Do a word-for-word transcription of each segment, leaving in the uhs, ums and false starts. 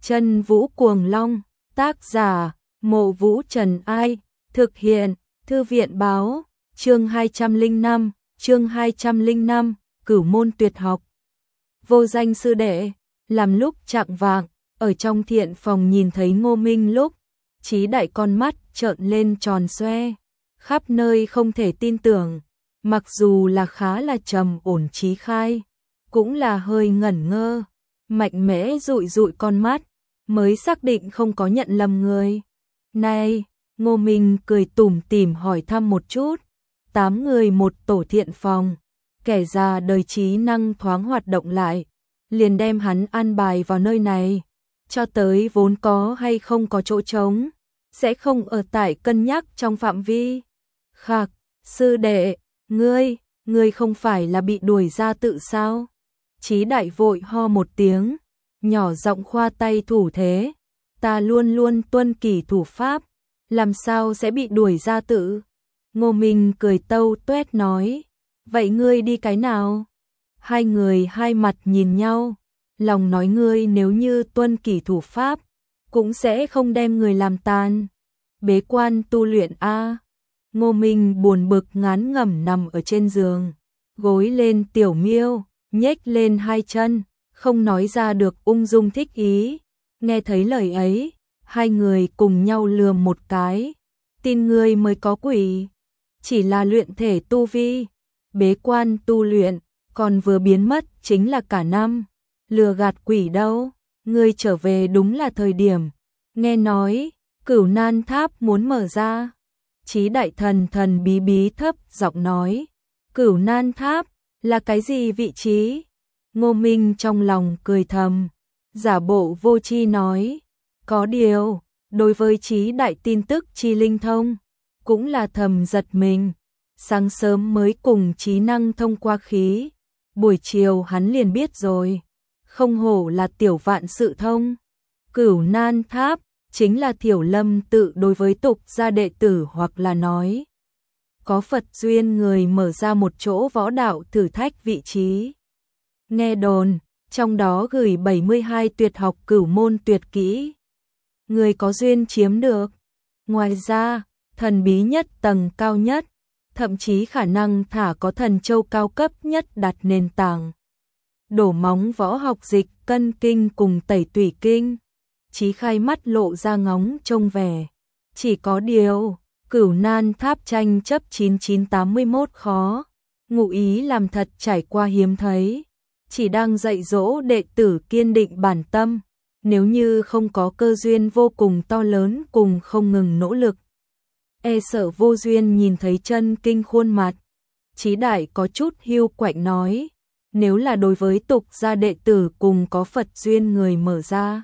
Chân Vũ Cuồng Long, tác giả, Mộ Vũ Trần Ai, thực hiện, Thư viện báo, chương hai trăm lẻ năm, chương hai trăm lẻ năm, Cửu môn tuyệt học. Vô danh sư đệ, làm lúc chạng vạng, ở trong thiện phòng nhìn thấy Ngô Minh lúc, Chí Đại con mắt trợn lên tròn xoe, khắp nơi không thể tin tưởng, mặc dù là khá là trầm ổn Chí Khai, cũng là hơi ngẩn ngơ, mạnh mẽ dụi dụi con mắt, mới xác định không có nhận lầm người. Này, Ngô Minh cười tủm tỉm hỏi thăm một chút, tám người một tổ thiện phòng, kẻ già đời trí năng thoáng hoạt động lại, liền đem hắn an bài vào nơi này, cho tới vốn có hay không có chỗ trống, sẽ không ở tại cân nhắc trong phạm vi. Khạc, sư đệ, ngươi, ngươi không phải là bị đuổi ra tự sao? Chí Đại vội ho một tiếng, nhỏ giọng khoa tay thủ thế, ta luôn luôn tuân kỷ thủ pháp, làm sao sẽ bị đuổi ra tự? Ngô Minh cười tâu tuét nói, vậy ngươi đi cái nào? Hai người hai mặt nhìn nhau, lòng nói ngươi nếu như tuân kỷ thủ pháp, cũng sẽ không đem người làm tàn. Bế quan tu luyện a. Ngô Minh buồn bực ngán ngẩm nằm ở trên giường, gối lên tiểu miêu, nhếch lên hai chân, không nói ra được ung dung thích ý. Nghe thấy lời ấy, hai người cùng nhau lườm một cái, tin ngươi mới có quỷ, chỉ là luyện thể tu vi, bế quan tu luyện, còn vừa biến mất chính là cả năm, lừa gạt quỷ đâu, ngươi trở về đúng là thời điểm. Nghe nói, Cửu Nan Tháp muốn mở ra. Chí Đại thần thần bí bí thấp giọng nói, Cửu Nan Tháp là cái gì vị trí? Ngô Minh trong lòng cười thầm, giả bộ vô tri nói, có điều, đối với Chí Đại tin tức chi linh thông, cũng là thầm giật mình. Sáng sớm mới cùng trí năng thông qua khí, buổi chiều hắn liền biết rồi, không hổ là tiểu vạn sự thông. Cửu Nan Tháp chính là Thiểu Lâm tự đối với tục gia đệ tử, hoặc là nói có Phật duyên người mở ra một chỗ võ đạo thử thách vị trí. Nghe đồn, trong đó gửi bảy mươi hai tuyệt học cửu môn tuyệt kỹ, người có duyên chiếm được. Ngoài ra, thần bí nhất tầng cao nhất, thậm chí khả năng thả có thần châu cao cấp nhất đặt nền tảng. Đổ móng võ học dịch cân kinh cùng tẩy tủy kinh. Chí Khai mắt lộ ra ngóng trông vẻ. Chỉ có điều, Cửu Nan Tháp tranh chấp chín chín tám mươi mốt khó, ngụ ý làm thật trải qua hiếm thấy. Chỉ đang dạy dỗ đệ tử kiên định bản tâm, nếu như không có cơ duyên vô cùng to lớn cùng không ngừng nỗ lực, e sợ vô duyên nhìn thấy chân kinh khuôn mặt. Chí Đại có chút hiu quạnh nói, nếu là đối với tục gia đệ tử cùng có Phật duyên người mở ra,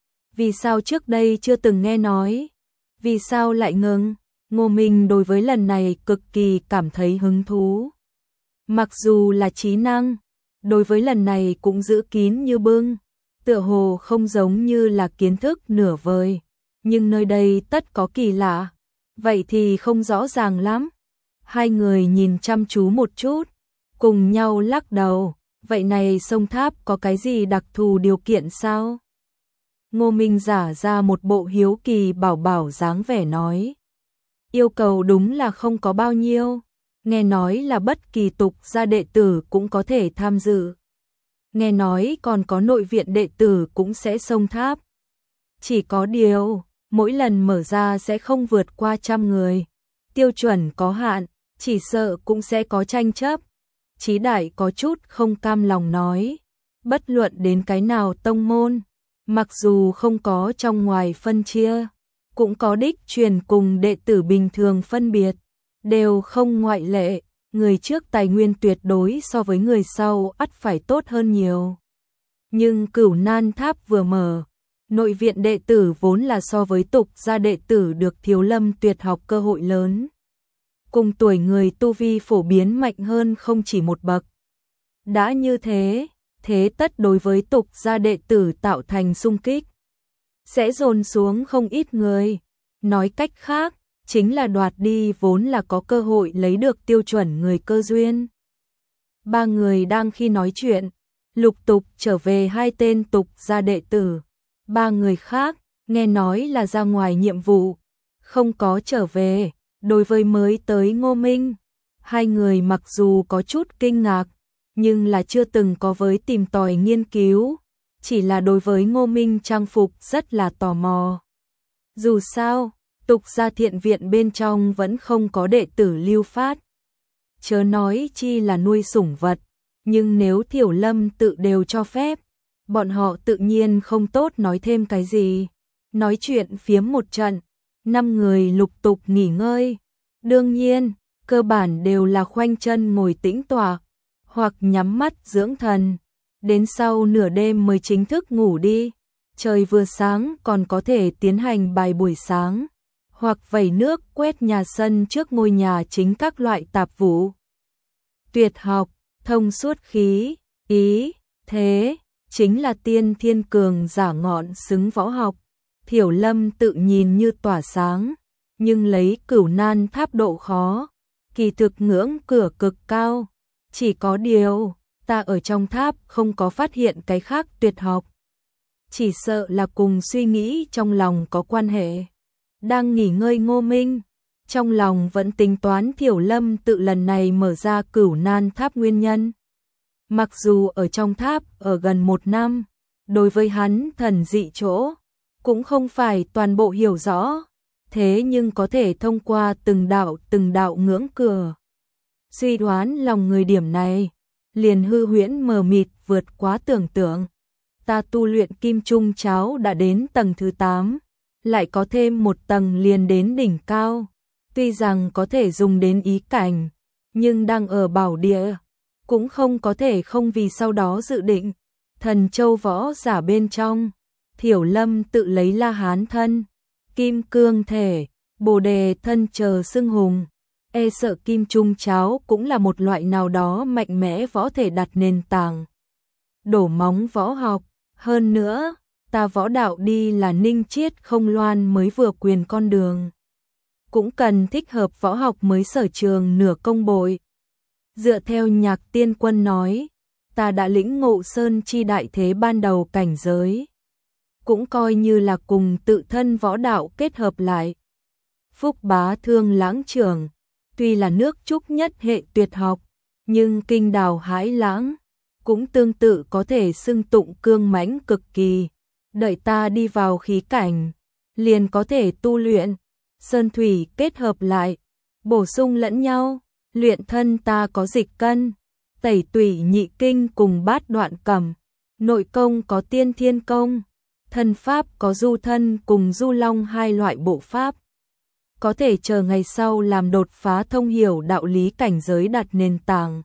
vì sao trước đây chưa từng nghe nói? Vì sao lại ngừng? Ngô Minh đối với lần này cực kỳ cảm thấy hứng thú. Mặc dù là trí năng, đối với lần này cũng giữ kín như bưng, tựa hồ không giống như là kiến thức nửa vời, nhưng nơi đây tất có kỳ lạ. Vậy thì không rõ ràng lắm. Hai người nhìn chăm chú một chút, cùng nhau lắc đầu, vậy này sông tháp có cái gì đặc thù điều kiện sao? Ngô Minh giả ra một bộ hiếu kỳ bảo bảo dáng vẻ nói, yêu cầu đúng là không có bao nhiêu, nghe nói là bất kỳ tục gia đệ tử cũng có thể tham dự. Nghe nói còn có nội viện đệ tử cũng sẽ sông tháp. Chỉ có điều, mỗi lần mở ra sẽ không vượt qua trăm người, tiêu chuẩn có hạn, chỉ sợ cũng sẽ có tranh chấp. Chí Đại có chút không cam lòng nói, bất luận đến cái nào tông môn, mặc dù không có trong ngoài phân chia, cũng có đích truyền cùng đệ tử bình thường phân biệt, đều không ngoại lệ, người trước tài nguyên tuyệt đối so với người sau ắt phải tốt hơn nhiều. Nhưng Cửu Nan Tháp vừa mở, nội viện đệ tử vốn là so với tục gia đệ tử được Thiếu Lâm tuyệt học cơ hội lớn. Cùng tuổi người tu vi phổ biến mạnh hơn không chỉ một bậc. Đã như thế, thế tất đối với tục gia đệ tử tạo thành xung kích, sẽ dồn xuống không ít người. Nói cách khác, chính là đoạt đi vốn là có cơ hội lấy được tiêu chuẩn người cơ duyên. Ba người đang khi nói chuyện, lục tục trở về hai tên tục gia đệ tử. Ba người khác, nghe nói là ra ngoài nhiệm vụ, không có trở về. Đối với mới tới Ngô Minh, hai người mặc dù có chút kinh ngạc, nhưng là chưa từng có với tìm tòi nghiên cứu, chỉ là đối với Ngô Minh trang phục rất là tò mò. Dù sao, tục gia thiện viện bên trong vẫn không có đệ tử lưu phát. Chớ nói chi là nuôi sủng vật, nhưng nếu Thiểu Lâm tự đều cho phép, bọn họ tự nhiên không tốt nói thêm cái gì. Nói chuyện phiếm một trận, năm người lục tục nghỉ ngơi. Đương nhiên, cơ bản đều là khoanh chân ngồi tĩnh tọa, hoặc nhắm mắt dưỡng thần. Đến sau nửa đêm mới chính thức ngủ đi. Trời vừa sáng còn có thể tiến hành bài buổi sáng, hoặc vẩy nước quét nhà sân trước ngôi nhà chính các loại tạp vụ. Tuyệt học, thông suốt khí, ý, thế, chính là tiên thiên cường giả ngọn xứng võ học. Thiểu Lâm tự nhìn như tỏa sáng, nhưng lấy Cửu Nan Tháp độ khó, kỳ thực ngưỡng cửa cực cao. Chỉ có điều, ta ở trong tháp không có phát hiện cái khác tuyệt học. Chỉ sợ là cùng suy nghĩ trong lòng có quan hệ. Đang nghỉ ngơi Ngô Minh, trong lòng vẫn tính toán Thiểu Lâm tự lần này mở ra Cửu Nan Tháp nguyên nhân. Mặc dù ở trong tháp ở gần một năm, đối với hắn thần dị chỗ, cũng không phải toàn bộ hiểu rõ, thế nhưng có thể thông qua từng đạo từng đạo ngưỡng cửa. Suy đoán lòng người điểm này, liền hư huyễn mờ mịt vượt quá tưởng tượng. Ta tu luyện kim trung cháo đã đến tầng thứ tám, lại có thêm một tầng liền đến đỉnh cao. Tuy rằng có thể dùng đến ý cảnh, nhưng đang ở bảo địa, cũng không có thể không vì sau đó dự định. Thần châu võ giả bên trong, Thiểu Lâm tự lấy La Hán thân, Kim Cương thể, Bồ Đề thân chờ xưng hùng. E sợ kim trung cháo cũng là một loại nào đó mạnh mẽ võ thể đặt nền tảng, đổ móng võ học. Hơn nữa, ta võ đạo đi là ninh chiết không loan mới vừa quyền con đường, cũng cần thích hợp võ học mới sở trường nửa công bội. Dựa theo Nhạc Tiên Quân nói, ta đã lĩnh ngộ sơn chi đại thế ban đầu cảnh giới, cũng coi như là cùng tự thân võ đạo kết hợp lại. Phúc Bá Thương Lãng Trưởng, tuy là nước Trúc nhất hệ tuyệt học, nhưng kinh đào hãi lãng, cũng tương tự có thể xưng tụng cương mãnh cực kỳ. Đợi ta đi vào khí cảnh, liền có thể tu luyện, sơn thủy kết hợp lại, bổ sung lẫn nhau. Luyện thân ta có dịch cân, tẩy tủy nhị kinh cùng bát đoạn cẩm, nội công có tiên thiên công, thân pháp có du thân cùng du long hai loại bộ pháp. Có thể chờ ngày sau làm đột phá thông hiểu đạo lý cảnh giới đặt nền tảng.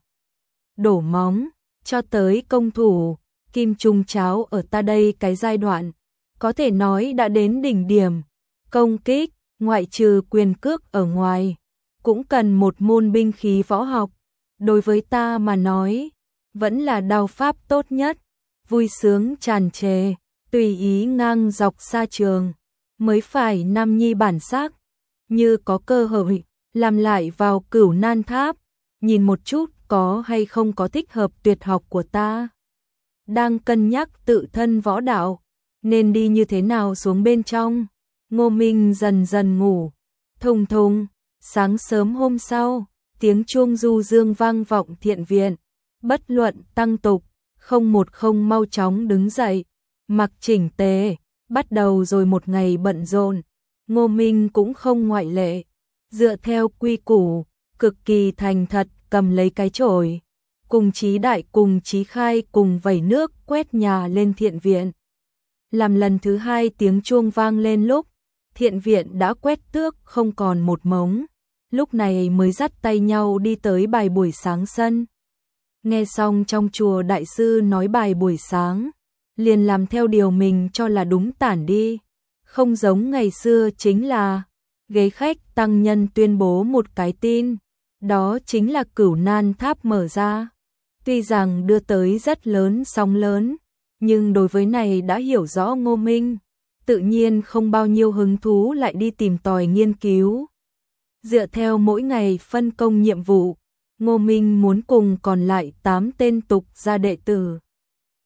Đổ móng, cho tới công thủ, kim trung cháo ở ta đây cái giai đoạn, có thể nói đã đến đỉnh điểm. Công kích, ngoại trừ quyền cước ở ngoài, cũng cần một môn binh khí võ học. Đối với ta mà nói, vẫn là đao pháp tốt nhất, vui sướng tràn trề, tùy ý ngang dọc xa trường, mới phải nam nhi bản sắc. Như có cơ hội, làm lại vào Cửu Nan Tháp, nhìn một chút có hay không có thích hợp tuyệt học của ta. Đang cân nhắc tự thân võ đạo, nên đi như thế nào xuống bên trong. Ngô Minh dần dần ngủ, thùng thùng. Sáng sớm hôm sau, tiếng chuông du dương vang vọng thiện viện. Bất luận tăng tục, không một không mau chóng đứng dậy, mặc chỉnh tề, bắt đầu rồi một ngày bận rộn. Ngô Minh cũng không ngoại lệ, dựa theo quy củ, cực kỳ thành thật cầm lấy cái chổi, cùng Chí Đại cùng Chí Khai cùng vẩy nước quét nhà lên thiện viện. Làm lần thứ hai tiếng chuông vang lên lúc, thiện viện đã quét tước không còn một mống, lúc này mới dắt tay nhau đi tới bài buổi sáng sân. Nghe xong trong chùa đại sư nói bài buổi sáng, liền làm theo điều mình cho là đúng tản đi. Không giống ngày xưa chính là ghế khách tăng nhân tuyên bố một cái tin, đó chính là Cửu Nan Tháp mở ra. Tuy rằng đưa tới rất lớn sóng lớn, nhưng đối với này đã hiểu rõ Ngô Minh, tự nhiên không bao nhiêu hứng thú lại đi tìm tòi nghiên cứu. Dựa theo mỗi ngày phân công nhiệm vụ, Ngô Minh muốn cùng còn lại tám tên tục gia đệ tử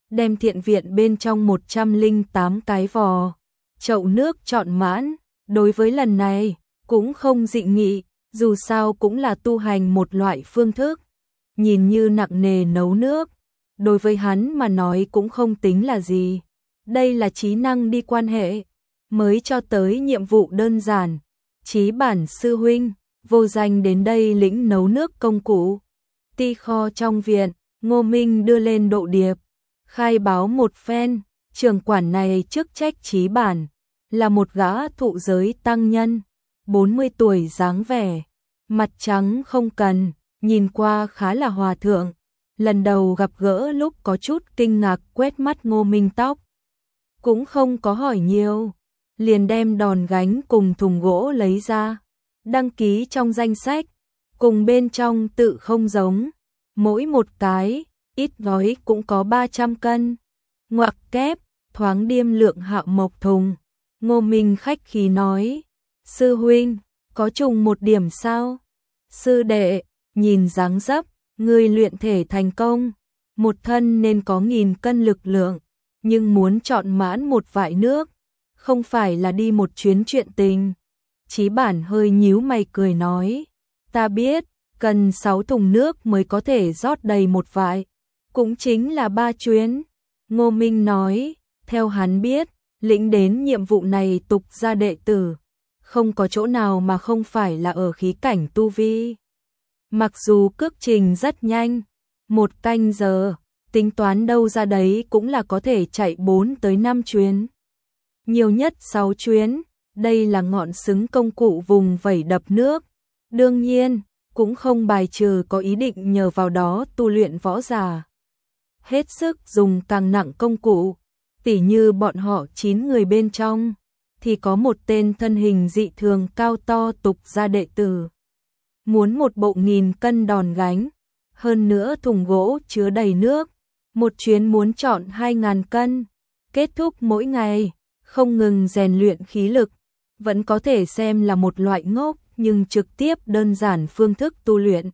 đem thiện viện bên trong một trăm lẻ tám cái vò chậu nước trọn mãn. Đối với lần này, cũng không dị nghị, dù sao cũng là tu hành một loại phương thức. Nhìn như nặng nề nấu nước, đối với hắn mà nói cũng không tính là gì. Đây là trí năng đi quan hệ, mới cho tới nhiệm vụ đơn giản. Chí Bản sư huynh, vô danh đến đây lĩnh nấu nước công cụ. Ti kho trong viện, Ngô Minh đưa lên độ điệp, khai báo một phen. Trưởng quản này chức trách Chí Bản, là một gã thụ giới tăng nhân, bốn mươi tuổi dáng vẻ, mặt trắng không cần, nhìn qua khá là hòa thượng. Lần đầu gặp gỡ lúc có chút kinh ngạc quét mắt Ngô Minh tóc. Cũng không có hỏi nhiều, liền đem đòn gánh cùng thùng gỗ lấy ra, đăng ký trong danh sách, cùng bên trong tự không giống, mỗi một cái, ít gói cũng có ba trăm cân. Ngoặc kép, thoáng điêm lượng Hạo Mộc thùng. Ngô Minh khách khí nói, sư huynh, có trùng một điểm sao? Sư đệ, nhìn dáng dấp, ngươi luyện thể thành công, một thân nên có nghìn cân lực lượng, nhưng muốn chọn mãn một vại nước, không phải là đi một chuyến chuyện tình. Chí Bản hơi nhíu mày cười nói, ta biết, cần sáu thùng nước mới có thể rót đầy một vại, cũng chính là ba chuyến. Ngô Minh nói, theo hắn biết, lĩnh đến nhiệm vụ này tục gia đệ tử, không có chỗ nào mà không phải là ở khí cảnh tu vi. Mặc dù cước trình rất nhanh, một canh giờ, tính toán đâu ra đấy cũng là có thể chạy bốn tới năm chuyến. Nhiều nhất sáu chuyến, đây là ngọn xứng công cụ vùng vẩy đập nước. Đương nhiên, cũng không bài trừ có ý định nhờ vào đó tu luyện võ giả. Hết sức dùng càng nặng công cụ, tỉ như bọn họ chín người bên trong, thì có một tên thân hình dị thường cao to tục gia đệ tử. Muốn một bộ nghìn cân đòn gánh, hơn nữa thùng gỗ chứa đầy nước, một chuyến muốn chọn hai ngàn cân, kết thúc mỗi ngày, không ngừng rèn luyện khí lực, vẫn có thể xem là một loại ngốc nhưng trực tiếp đơn giản phương thức tu luyện.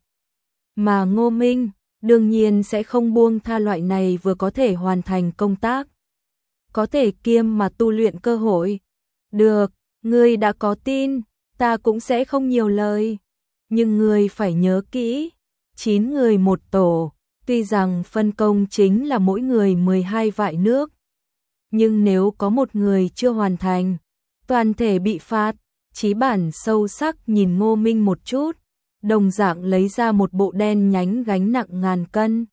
Mà Ngô Minh, đương nhiên sẽ không buông tha loại này vừa có thể hoàn thành công tác, có thể kiêm mà tu luyện cơ hội. Được, ngươi đã có tin, ta cũng sẽ không nhiều lời. Nhưng ngươi phải nhớ kỹ, chín người một tổ, tuy rằng phân công chính là mỗi người mười hai vại nước. Nhưng nếu có một người chưa hoàn thành, toàn thể bị phạt. Chí Bản sâu sắc nhìn Ngô Minh một chút, đồng dạng lấy ra một bộ đen nhánh gánh nặng ngàn cân.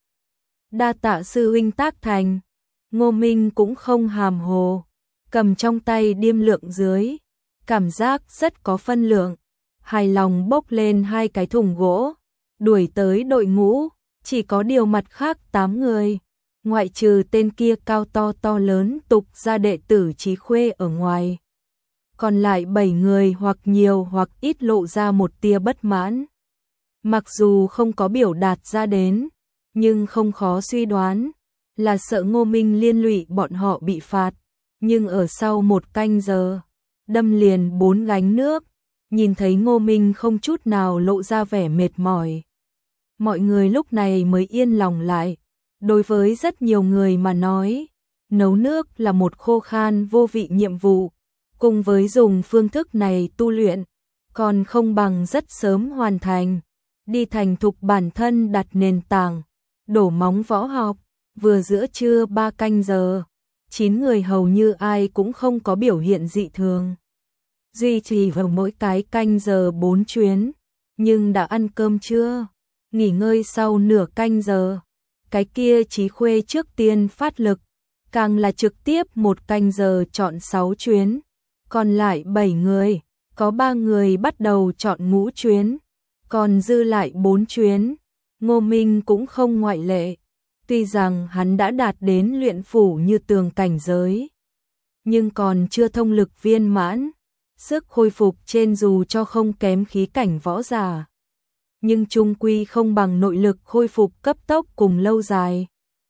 Đa tạ sư huynh tác thành. Ngô Minh cũng không hàm hồ, cầm trong tay điêm lượng dưới, cảm giác rất có phân lượng, hài lòng bốc lên hai cái thùng gỗ, đuổi tới đội ngũ, chỉ có điều mặt khác tám người, ngoại trừ tên kia cao to to lớn tục gia đệ tử Chí Khuê ở ngoài. Còn lại bảy người hoặc nhiều hoặc ít lộ ra một tia bất mãn. Mặc dù không có biểu đạt ra đến, nhưng không khó suy đoán là sợ Ngô Minh liên lụy bọn họ bị phạt. Nhưng ở sau một canh giờ, đâm liền bốn gánh nước, nhìn thấy Ngô Minh không chút nào lộ ra vẻ mệt mỏi. Mọi người lúc này mới yên lòng lại. Đối với rất nhiều người mà nói, nấu nước là một khô khan vô vị nhiệm vụ. Cùng với dùng phương thức này tu luyện, còn không bằng rất sớm hoàn thành, đi thành thục bản thân đặt nền tảng, đổ móng võ học. Vừa giữa trưa ba canh giờ, chín người hầu như ai cũng không có biểu hiện dị thường. Duy trì vào mỗi cái canh giờ bốn chuyến, nhưng đã ăn cơm chưa? Nghỉ ngơi sau nửa canh giờ. Cái kia Chí Khuê trước tiên phát lực, càng là trực tiếp một canh giờ chọn sáu chuyến. Còn lại bảy người, có ba người bắt đầu chọn ngũ chuyến, còn dư lại bốn chuyến. Ngô Minh cũng không ngoại lệ. Tuy rằng hắn đã đạt đến luyện phủ như tường cảnh giới, nhưng còn chưa thông lực viên mãn, sức hồi phục trên dù cho không kém khí cảnh võ giả, nhưng chung quy không bằng nội lực khôi phục cấp tốc cùng lâu dài.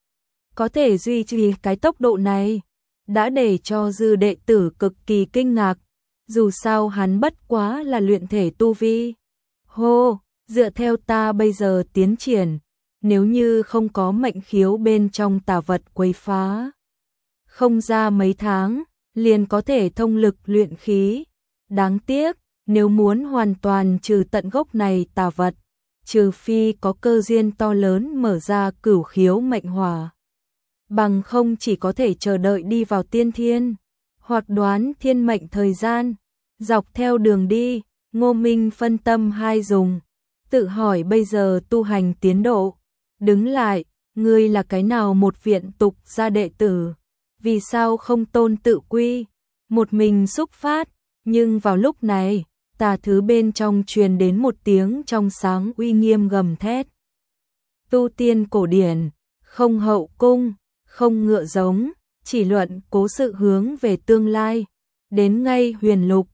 Có thể duy trì cái tốc độ này, đã để cho dư đệ tử cực kỳ kinh ngạc, dù sao hắn bất quá là luyện thể tu vi. Hô, dựa theo ta bây giờ tiến triển, nếu như không có mệnh khiếu bên trong tà vật quấy phá. Không ra mấy tháng, liền có thể thông lực luyện khí. Đáng tiếc, nếu muốn hoàn toàn trừ tận gốc này tà vật, trừ phi có cơ duyên to lớn mở ra cửu khiếu mệnh hỏa. Bằng không chỉ có thể chờ đợi đi vào tiên thiên, hoặc đoán thiên mệnh thời gian. Dọc theo đường đi, Ngô Minh phân tâm hai dùng, tự hỏi bây giờ tu hành tiến độ. Đứng lại, ngươi là cái nào một viện tục gia đệ tử, vì sao không tôn tự quy, một mình xúc phát. Nhưng vào lúc này, tà thứ bên trong truyền đến một tiếng trong sáng uy nghiêm gầm thét. Tu tiên cổ điển, không hậu cung, không ngựa giống, chỉ luận cố sự hướng về tương lai. Đến ngay huyền lục,